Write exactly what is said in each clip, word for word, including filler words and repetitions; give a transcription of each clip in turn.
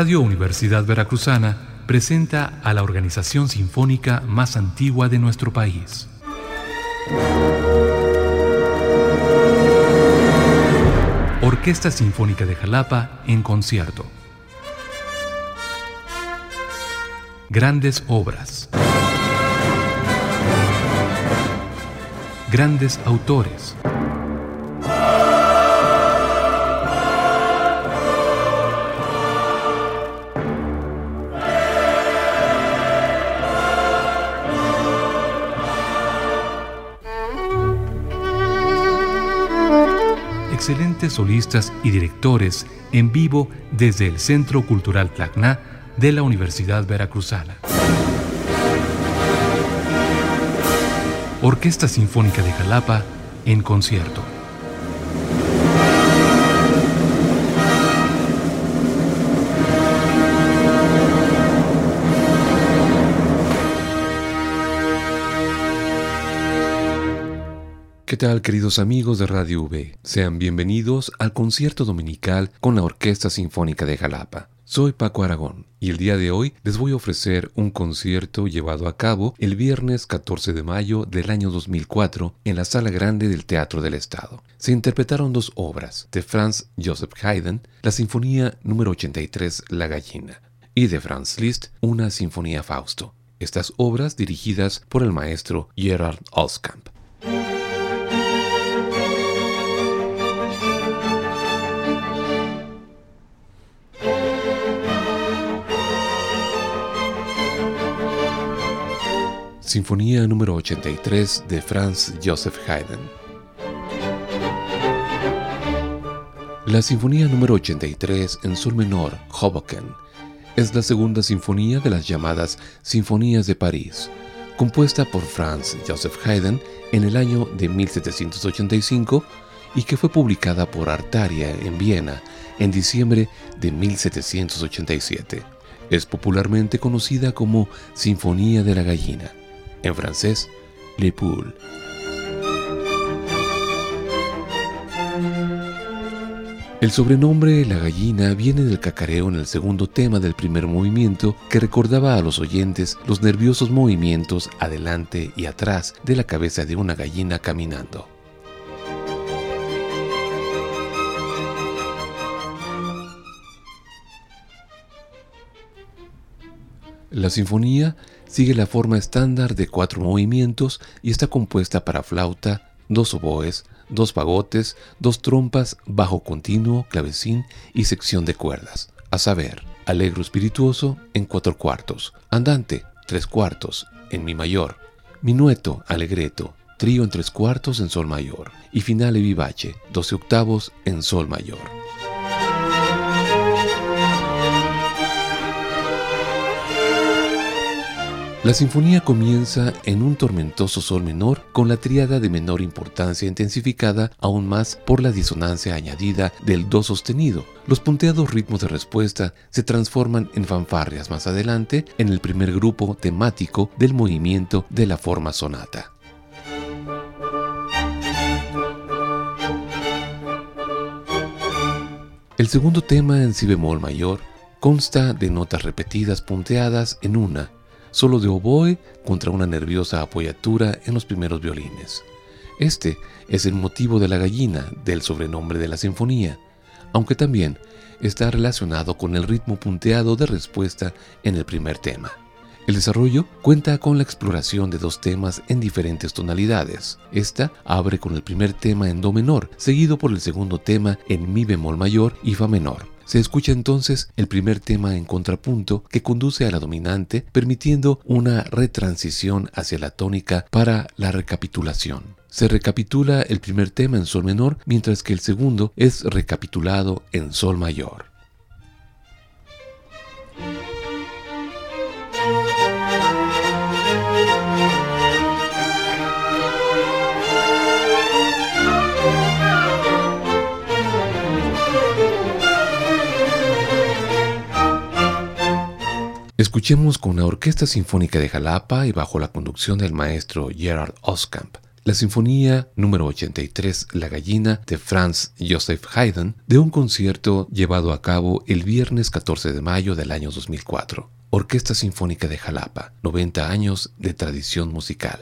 Radio Universidad Veracruzana presenta a la organización sinfónica más antigua de nuestro país. Orquesta Sinfónica de Jalapa en concierto. Grandes obras. Grandes autores. Excelentes solistas y directores en vivo desde el Centro Cultural Tacna de la Universidad Veracruzana. Orquesta Sinfónica de Jalapa en concierto. ¿Qué tal, queridos amigos de Radio V? Sean bienvenidos al concierto dominical con la Orquesta Sinfónica de Jalapa. Soy Paco Aragón y el día de hoy les voy a ofrecer un concierto llevado a cabo el viernes catorce de mayo del año dos mil cuatro en la Sala Grande del Teatro del Estado. Se interpretaron dos obras, de Franz Joseph Haydn, la Sinfonía número ochenta y tres La Gallina, y de Franz Liszt, una Sinfonía Fausto. Estas obras dirigidas por el maestro Gerhard Oskamp. Sinfonía número ochenta y tres de Franz Joseph Haydn. La Sinfonía número ochenta y tres en sol menor, Hoboken, es la segunda sinfonía de las llamadas Sinfonías de París, compuesta por Franz Joseph Haydn en el año de mil setecientos ochenta y cinco y que fue publicada por Artaria en Viena en diciembre de mil setecientos ochenta y siete. Es popularmente conocida como Sinfonía de la Gallina. En francés, Le Poule. El sobrenombre La Gallina viene del cacareo en el segundo tema del primer movimiento que recordaba a los oyentes los nerviosos movimientos adelante y atrás de la cabeza de una gallina caminando. La sinfonía sigue la forma estándar de cuatro movimientos y está compuesta para flauta, dos oboes, dos fagotes, dos trompas, bajo continuo, clavecín y sección de cuerdas, a saber, allegro espirituoso en cuatro cuartos, andante, tres cuartos, en mi mayor, minueto, allegretto, trío en tres cuartos en sol mayor y finale vivace, doce octavos en sol mayor. La sinfonía comienza en un tormentoso sol menor con la tríada de menor importancia intensificada aún más por la disonancia añadida del do sostenido. Los punteados ritmos de respuesta se transforman en fanfarrias más adelante en el primer grupo temático del movimiento de la forma sonata. El segundo tema en si bemol mayor consta de notas repetidas punteadas en una, solo de oboe contra una nerviosa apoyatura en los primeros violines. Este es el motivo de la gallina del sobrenombre de la sinfonía, aunque también está relacionado con el ritmo punteado de respuesta en el primer tema. El desarrollo cuenta con la exploración de dos temas en diferentes tonalidades. Esta abre con el primer tema en do menor, seguido por el segundo tema en mi bemol mayor y fa menor. Se escucha entonces el primer tema en contrapunto que conduce a la dominante, permitiendo una retransición hacia la tónica para la recapitulación. Se recapitula el primer tema en sol menor, mientras que el segundo es recapitulado en sol mayor. Escuchemos con la Orquesta Sinfónica de Jalapa y bajo la conducción del maestro Gerhard Oskamp la Sinfonía número ochenta y tres, La Gallina, de Franz Joseph Haydn, de un concierto llevado a cabo el viernes catorce de mayo del año dos mil cuatro. Orquesta Sinfónica de Jalapa, noventa años de tradición musical.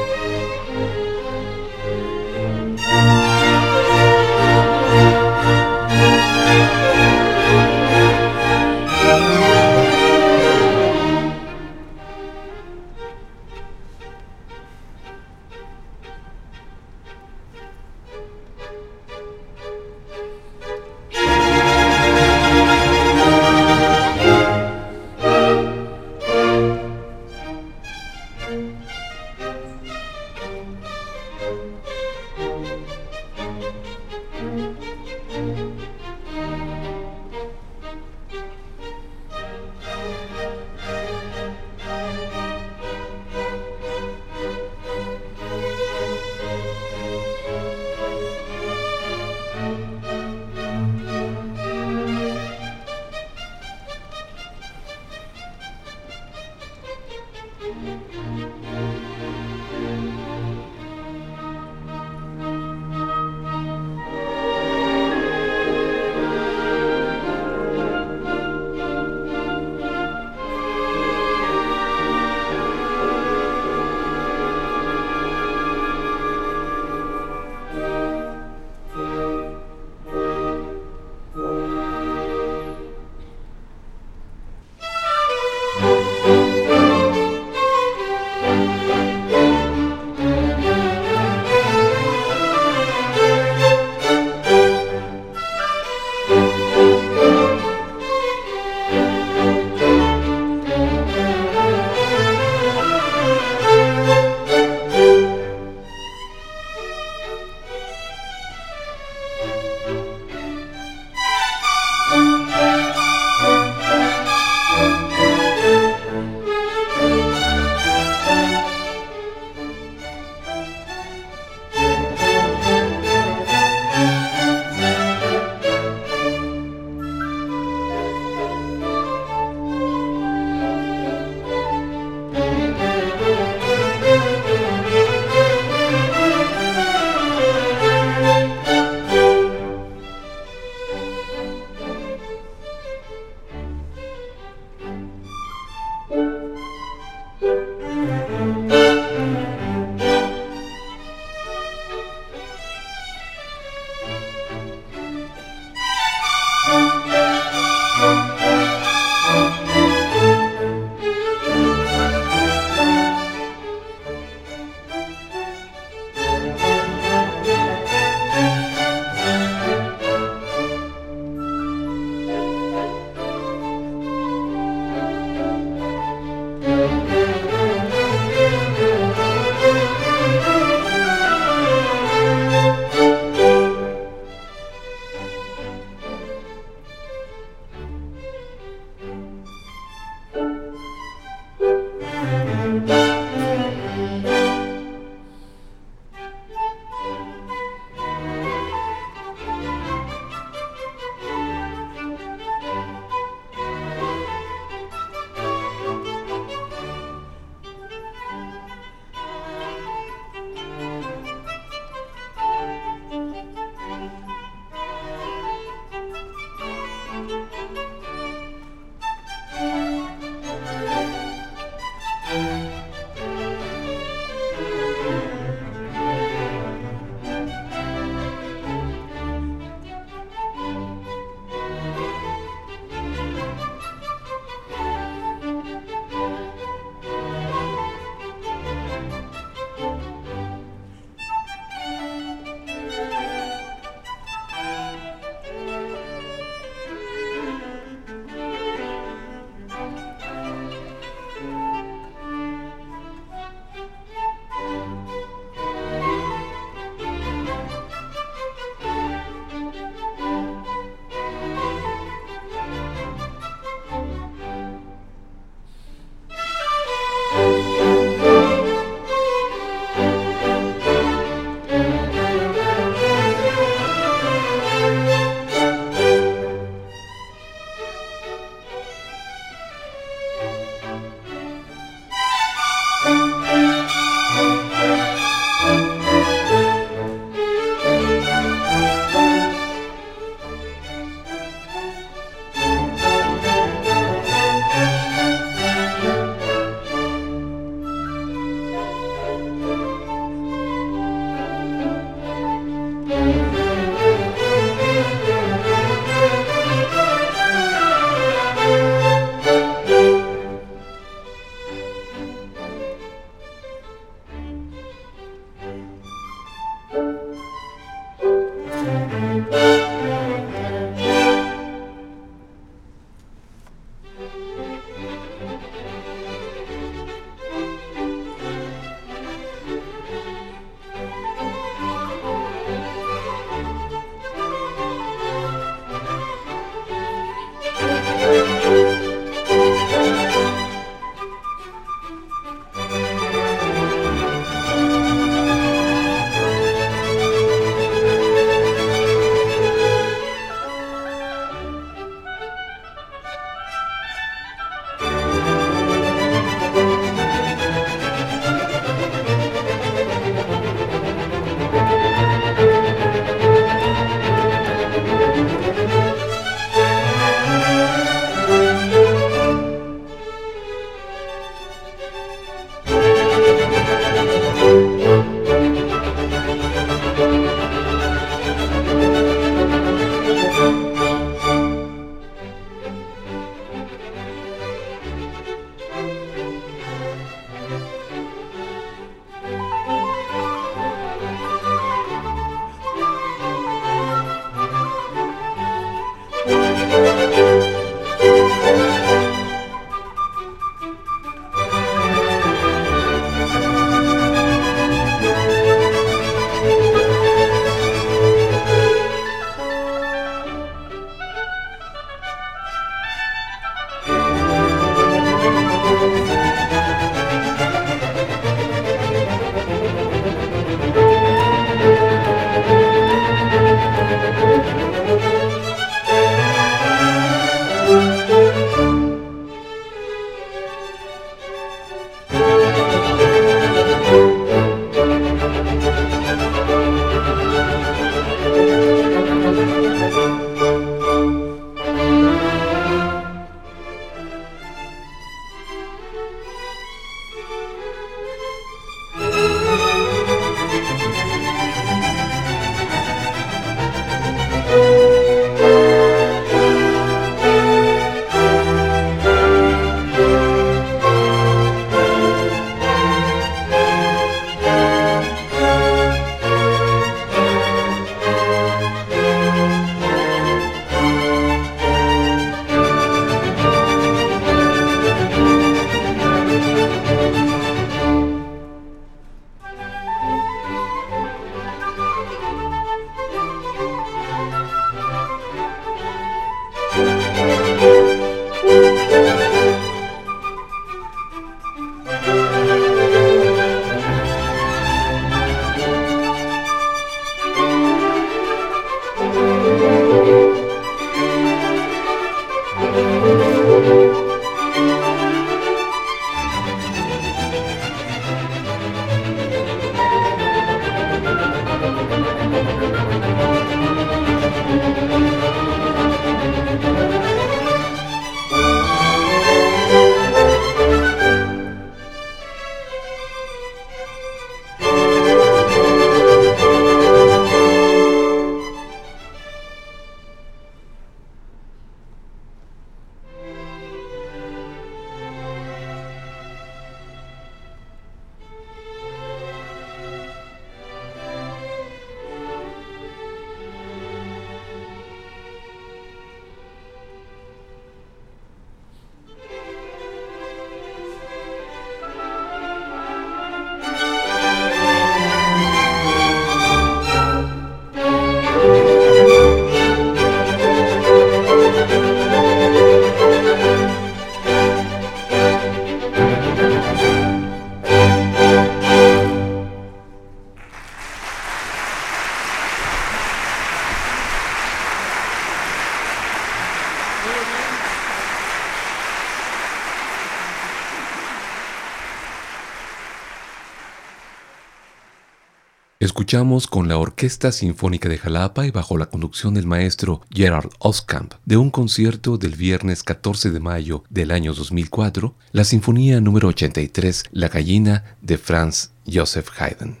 Escuchamos con la Orquesta Sinfónica de Jalapa y bajo la conducción del maestro Gerard Oskamp, de un concierto del viernes catorce de mayo del año dos mil cuatro, la Sinfonía número ochenta y tres, La Gallina, de Franz Joseph Haydn.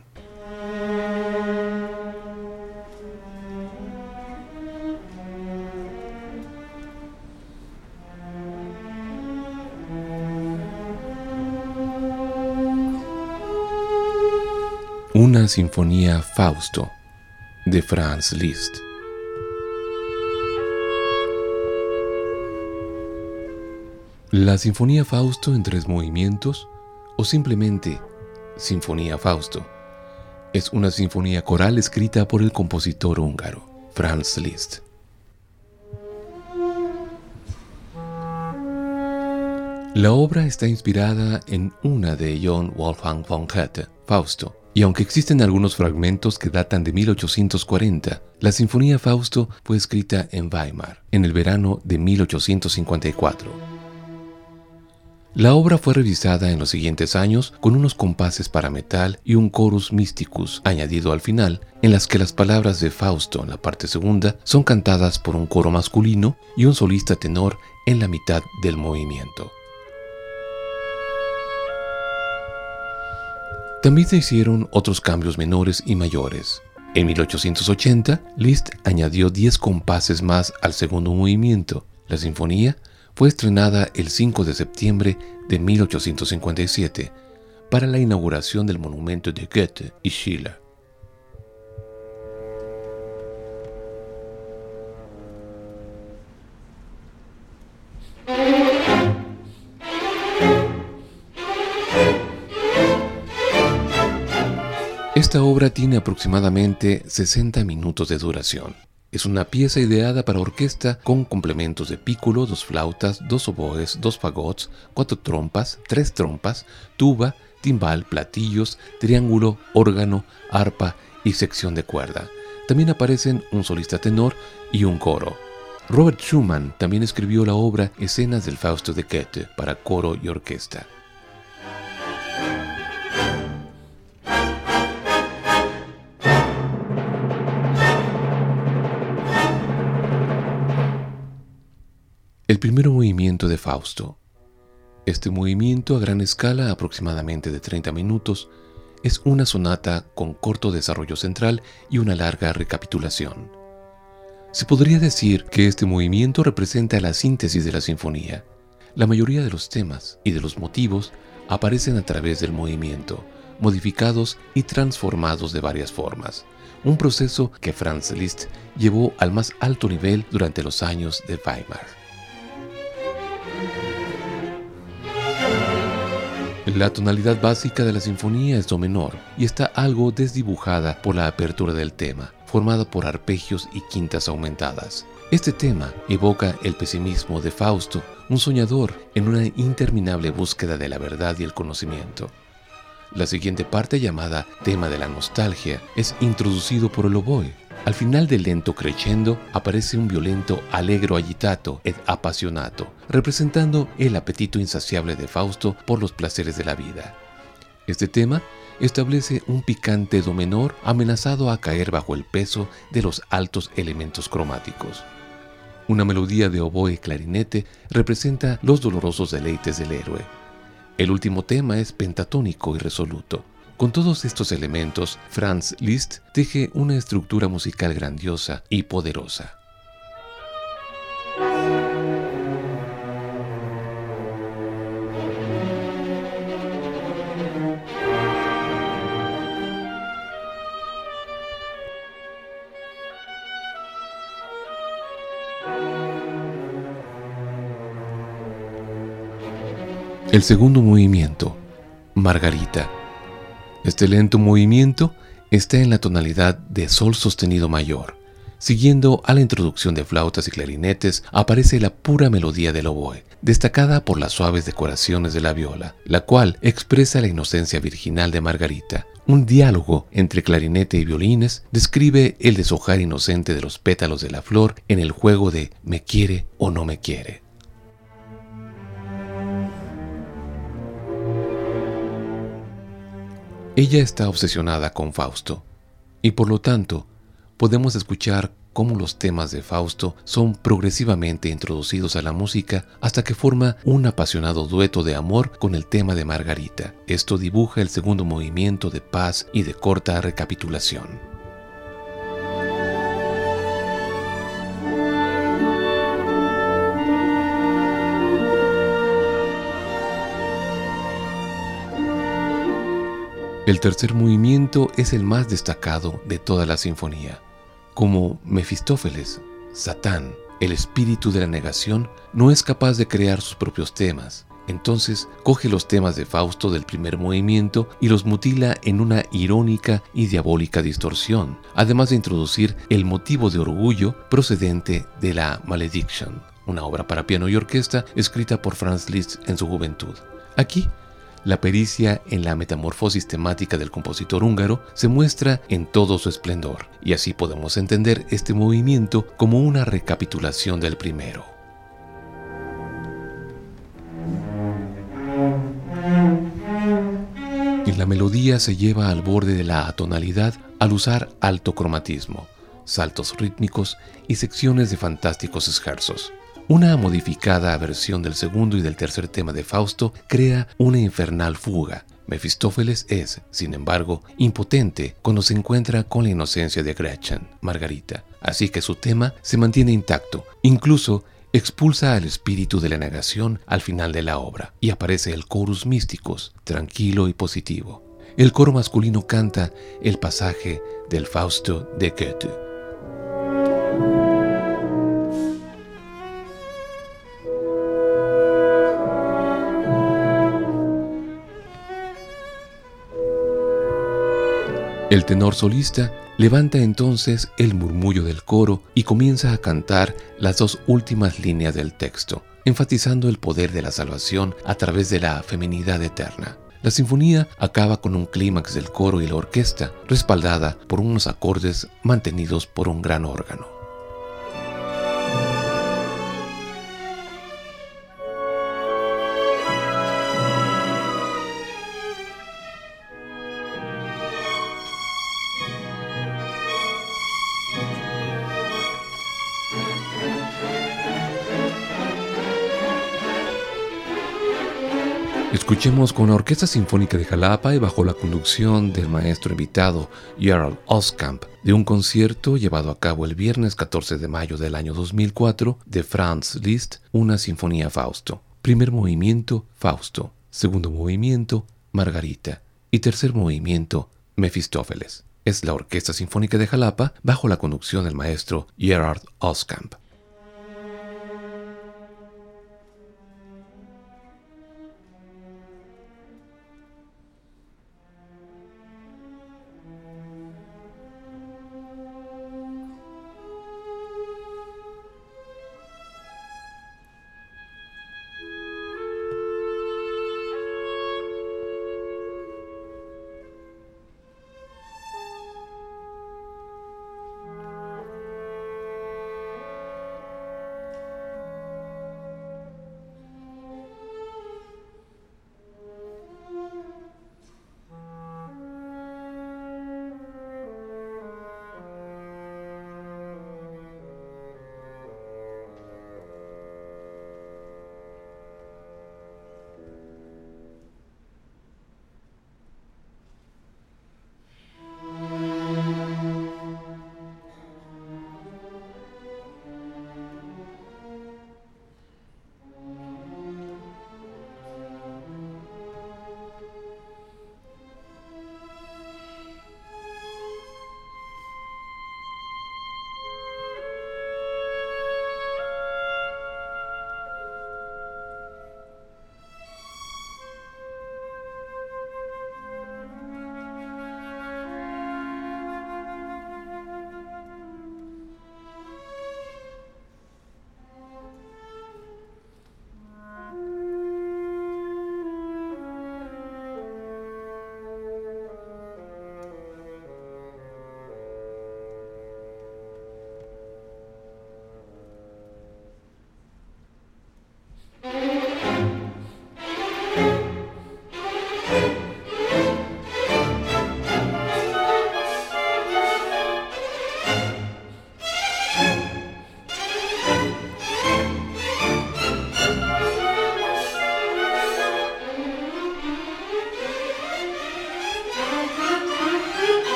Una sinfonía Fausto, de Franz Liszt. La Sinfonía Fausto en tres movimientos, o simplemente Sinfonía Fausto, es una sinfonía coral escrita por el compositor húngaro Franz Liszt. La obra está inspirada en una de Johann Wolfgang von Goethe, Fausto, y aunque existen algunos fragmentos que datan de mil ochocientos cuarenta, la Sinfonía Fausto fue escrita en Weimar, en el verano de mil ochocientos cincuenta y cuatro. La obra fue revisada en los siguientes años con unos compases para metal y un chorus mysticus añadido al final, en las que las palabras de Fausto en la parte segunda son cantadas por un coro masculino y un solista tenor en la mitad del movimiento. También se hicieron otros cambios menores y mayores. En mil ochocientos ochenta, Liszt añadió diez compases más al segundo movimiento. La sinfonía fue estrenada el cinco de septiembre de mil ochocientos cincuenta y siete para la inauguración del monumento de Goethe y Schiller. Esta obra tiene aproximadamente sesenta minutos de duración. Es una pieza ideada para orquesta con complementos de pícolo, dos flautas, dos oboes, dos fagots, cuatro trompas, tres trompas, tuba, timbal, platillos, triángulo, órgano, arpa y sección de cuerda. También aparecen un solista tenor y un coro. Robert Schumann también escribió la obra Escenas del Fausto de Goethe para coro y orquesta. El primer movimiento de Fausto. Este movimiento a gran escala, aproximadamente de treinta minutos, es una sonata con corto desarrollo central y una larga recapitulación. Se podría decir que este movimiento representa la síntesis de la sinfonía. La mayoría de los temas y de los motivos aparecen a través del movimiento, modificados y transformados de varias formas. Un proceso que Franz Liszt llevó al más alto nivel durante los años de Weimar. La tonalidad básica de la sinfonía es do menor y está algo desdibujada por la apertura del tema, formada por arpegios y quintas aumentadas. Este tema evoca el pesimismo de Fausto, un soñador en una interminable búsqueda de la verdad y el conocimiento. La siguiente parte, llamada tema de la nostalgia, es introducido por el oboe. Al final del lento crescendo aparece un violento allegro agitato ed appassionato, representando el apetito insaciable de Fausto por los placeres de la vida. Este tema establece un picante do menor amenazado a caer bajo el peso de los altos elementos cromáticos. Una melodía de oboe y clarinete representa los dolorosos deleites del héroe. El último tema es pentatónico y resoluto. Con todos estos elementos, Franz Liszt teje una estructura musical grandiosa y poderosa. El segundo movimiento, Margarita. Este lento movimiento está en la tonalidad de sol sostenido mayor. Siguiendo a la introducción de flautas y clarinetes, aparece la pura melodía del oboe, destacada por las suaves decoraciones de la viola, la cual expresa la inocencia virginal de Margarita. Un diálogo entre clarinete y violines describe el deshojar inocente de los pétalos de la flor en el juego de ¿me quiere o no me quiere? Ella está obsesionada con Fausto. y por lo tanto podemos escuchar cómo los temas de Fausto son progresivamente introducidos a la música hasta que forma un apasionado dueto de amor con el tema de Margarita. Esto dibuja el segundo movimiento de paz y de corta recapitulación. El tercer movimiento es el más destacado de toda la sinfonía. Como Mefistófeles, Satán, el espíritu de la negación, no es capaz de crear sus propios temas. Entonces coge los temas de Fausto del primer movimiento y los mutila en una irónica y diabólica distorsión, además de introducir el motivo de orgullo procedente de la Malediction, una obra para piano y orquesta escrita por Franz Liszt en su juventud. Aquí, la pericia en la metamorfosis temática del compositor húngaro se muestra en todo su esplendor, y así podemos entender este movimiento como una recapitulación del primero. Y la melodía se lleva al borde de la atonalidad al usar alto cromatismo, saltos rítmicos y secciones de fantásticos scherzos. Una modificada versión del segundo y del tercer tema de Fausto crea una infernal fuga. Mefistófeles es, sin embargo, impotente cuando se encuentra con la inocencia de Gretchen, Margarita, así que su tema se mantiene intacto, incluso expulsa al espíritu de la negación al final de la obra, y aparece el chorus místicos, tranquilo y positivo. El coro masculino canta el pasaje del Fausto de Goethe. El tenor solista levanta entonces el murmullo del coro y comienza a cantar las dos últimas líneas del texto, enfatizando el poder de la salvación a través de la feminidad eterna. La sinfonía acaba con un clímax del coro y la orquesta, respaldada por unos acordes mantenidos por un gran órgano. Escuchemos con la Orquesta Sinfónica de Jalapa y bajo la conducción del maestro invitado Gerald Oskamp de un concierto llevado a cabo el viernes catorce de mayo del año dos mil cuatro de Franz Liszt, una sinfonía Fausto. Primer movimiento, Fausto. Segundo movimiento, Margarita. Y tercer movimiento, Mefistófeles. Es la Orquesta Sinfónica de Jalapa bajo la conducción del maestro Gerald Oskamp.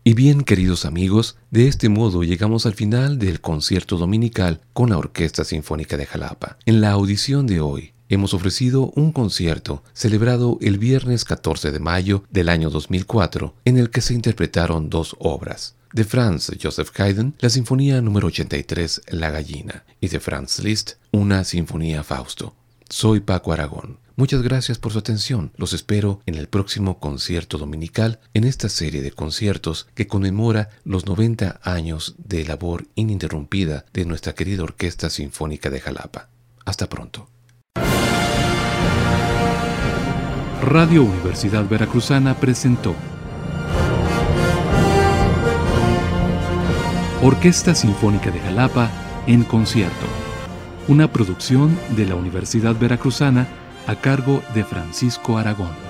Y bien, queridos amigos, de este modo llegamos al final del concierto dominical con la Orquesta Sinfónica de Jalapa. En la audición de hoy hemos ofrecido un concierto celebrado el viernes catorce de mayo del año dos mil cuatro, en el que se interpretaron dos obras. De Franz Joseph Haydn, la Sinfonía número ochenta y tres, La Gallina, y de Franz Liszt, una Sinfonía Fausto. Soy Paco Aragón. Muchas gracias por su atención. Los espero en el próximo concierto dominical en esta serie de conciertos que conmemora los noventa años de labor ininterrumpida de nuestra querida Orquesta Sinfónica de Jalapa. Hasta pronto. Radio Universidad Veracruzana presentó Orquesta Sinfónica de Jalapa en concierto, una producción de la Universidad Veracruzana a cargo de Francisco Aragón.